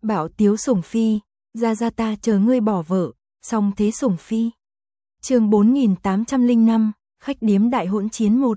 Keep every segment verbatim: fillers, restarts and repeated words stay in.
Bảo Tiếu Sủng Phi, ra ra ta chờ ngươi bỏ vợ, song thế Sủng Phi. Chương bốn nghìn tám trăm lẻ năm, khách điếm đại hỗn chiến một.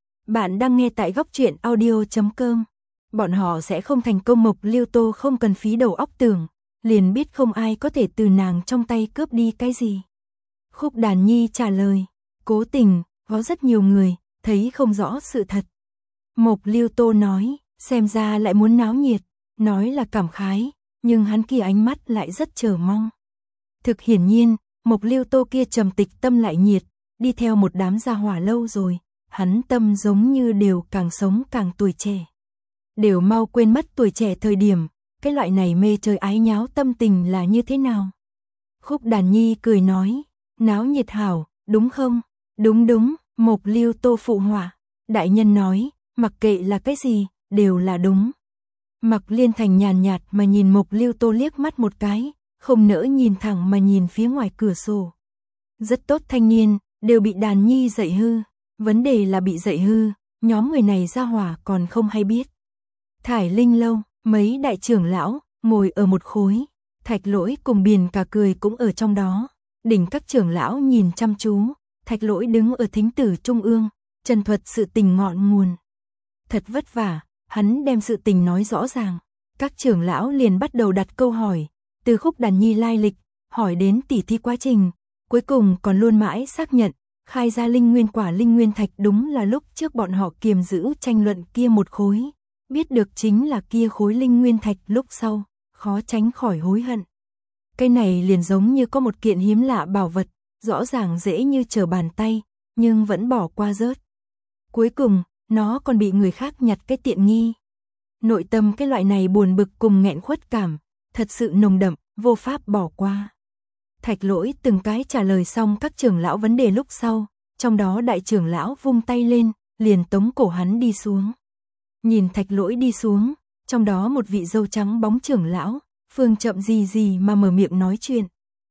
Bạn đang nghe tại góc truyện audio chấm com. Bọn họ sẽ không thành công. Mộc Liêu Tô không cần phí đầu óc tưởng, liền biết không ai có thể từ nàng trong tay cướp đi cái gì. Khúc Đàn Nhi trả lời, cố tình, có rất nhiều người, thấy không rõ sự thật. Mộc Liêu Tô nói, xem ra lại muốn náo nhiệt, nói là cảm khái, nhưng hắn kia ánh mắt lại rất chờ mong. Thực hiển nhiên, Mộc Liêu Tô kia trầm tịch tâm lại nhiệt, đi theo một đám gia hỏa lâu rồi, hắn tâm giống như đều càng sống càng tuổi trẻ. Đều mau quên mất tuổi trẻ thời điểm, cái loại này mê chơi ái nháo tâm tình là như thế nào. Khúc Đàn Nhi cười nói, náo nhiệt hảo, đúng không? Đúng đúng, Mộc Liêu Tô phụ họa. Đại nhân nói, mặc kệ là cái gì, đều là đúng. Mặc Liên Thành nhàn nhạt mà nhìn Mộc Liêu Tô liếc mắt một cái, không nỡ nhìn thẳng mà nhìn phía ngoài cửa sổ. Rất tốt thanh niên, đều bị Đàn Nhi dạy hư. Vấn đề là bị dạy hư, nhóm người này ra hỏa còn không hay biết. Thải Linh lâu, mấy đại trưởng lão, ngồi ở một khối. Thạch Lỗi cùng Biền Cả Cười cũng ở trong đó. Đỉnh các trưởng lão nhìn chăm chú, Thạch Lỗi đứng ở thính tử trung ương, trần thuật sự tình ngọn nguồn. Thật vất vả, hắn đem sự tình nói rõ ràng. Các trưởng lão liền bắt đầu đặt câu hỏi, từ Khúc Đàn Nhi lai lịch, hỏi đến tỉ thi quá trình, cuối cùng còn luôn mãi xác nhận, khai ra linh nguyên quả linh nguyên thạch đúng là lúc trước bọn họ kiềm giữ tranh luận kia một khối, biết được chính là kia khối linh nguyên thạch lúc sau, khó tránh khỏi hối hận. Cái này liền giống như có một kiện hiếm lạ bảo vật, rõ ràng dễ như trở bàn tay, nhưng vẫn bỏ qua rớt. Cuối cùng, nó còn bị người khác nhặt cái tiện nghi. Nội tâm cái loại này buồn bực cùng nghẹn khuất cảm, thật sự nồng đậm, vô pháp bỏ qua. Thạch Lỗi từng cái trả lời xong các trưởng lão vấn đề lúc sau, trong đó đại trưởng lão vung tay lên, liền tống cổ hắn đi xuống. Nhìn Thạch Lỗi đi xuống, trong đó một vị râu trắng bóng trưởng lão, phương chậm gì gì mà mở miệng nói chuyện.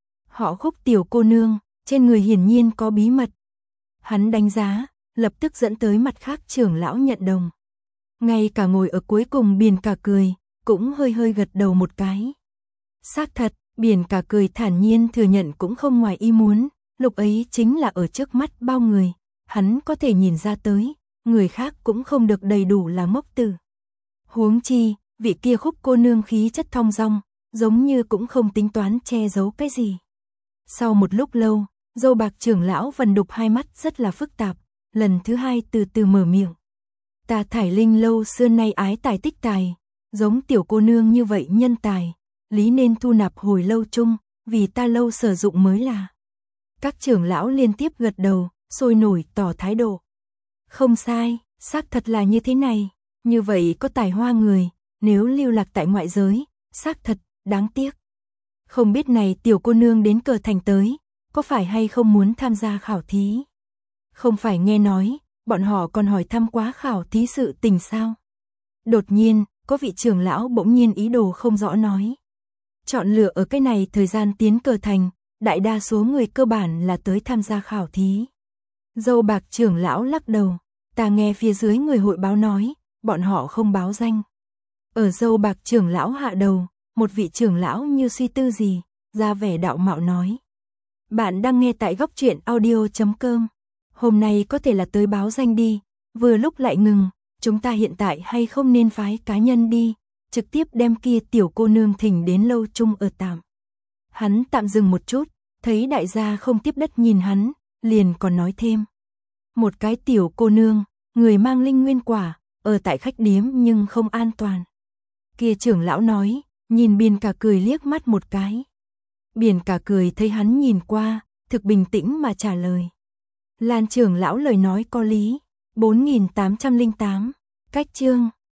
Họ Khúc tiểu cô nương, trên người hiển nhiên có bí mật. Hắn đánh giá, lập tức dẫn tới mặt khác trưởng lão nhận đồng. Ngay cả ngồi ở cuối cùng Biền Cả Cười, cũng hơi hơi gật đầu một cái. Xác thật, Biền Cả Cười thản nhiên thừa nhận cũng không ngoài ý muốn, lúc ấy chính là ở trước mắt bao người, hắn có thể nhìn ra tới, người khác cũng không được đầy đủ là ngốc tử. Huống chi, vị kia Khúc cô nương khí chất thong dong, giống như cũng không tính toán che giấu cái gì. Sau một lúc lâu, dâu bạc trưởng lão Vân Đục hai mắt rất là phức tạp, lần thứ hai từ từ mở miệng. Ta Thải Linh lâu xưa nay ái tài tích tài, giống tiểu cô nương như vậy nhân tài, lý nên thu nạp hồi lâu chung, vì ta lâu sử dụng mới là. Các trưởng lão liên tiếp gật đầu, sôi nổi tỏ thái độ. Không sai, xác thật là như thế này, như vậy có tài hoa người, nếu lưu lạc tại ngoại giới, xác thật, đáng tiếc. Không biết này tiểu cô nương đến Cờ Thành tới, có phải hay không muốn tham gia khảo thí? Không phải nghe nói, bọn họ còn hỏi thăm quá khảo thí sự tình sao? Đột nhiên, có vị trưởng lão bỗng nhiên ý đồ không rõ nói. Chọn lựa ở cái này thời gian tiến Cờ Thành, đại đa số người cơ bản là tới tham gia khảo thí. Dâu bạc trưởng lão lắc đầu, ta nghe phía dưới người hội báo nói, bọn họ không báo danh. Ở dâu bạc trưởng lão hạ đầu, một vị trưởng lão như suy tư gì, ra vẻ đạo mạo nói. Bạn đang nghe tại góc truyện audio chấm com. Hôm nay có thể là tới báo danh đi, vừa lúc lại ngừng, chúng ta hiện tại hay không nên phái cá nhân đi, trực tiếp đem kia tiểu cô nương thỉnh đến lâu chung ở tạm. Hắn tạm dừng một chút, thấy đại gia không tiếp đất nhìn hắn, liền còn nói thêm. Một cái tiểu cô nương, người mang linh nguyên quả, ở tại khách điếm nhưng không an toàn. Kia trưởng lão nói, nhìn Biền Cả Cười liếc mắt một cái. Biền Cả Cười thấy hắn nhìn qua, thực bình tĩnh mà trả lời. Lan trưởng lão lời nói có lý, bốn nghìn tám trăm lẻ tám, cách chương.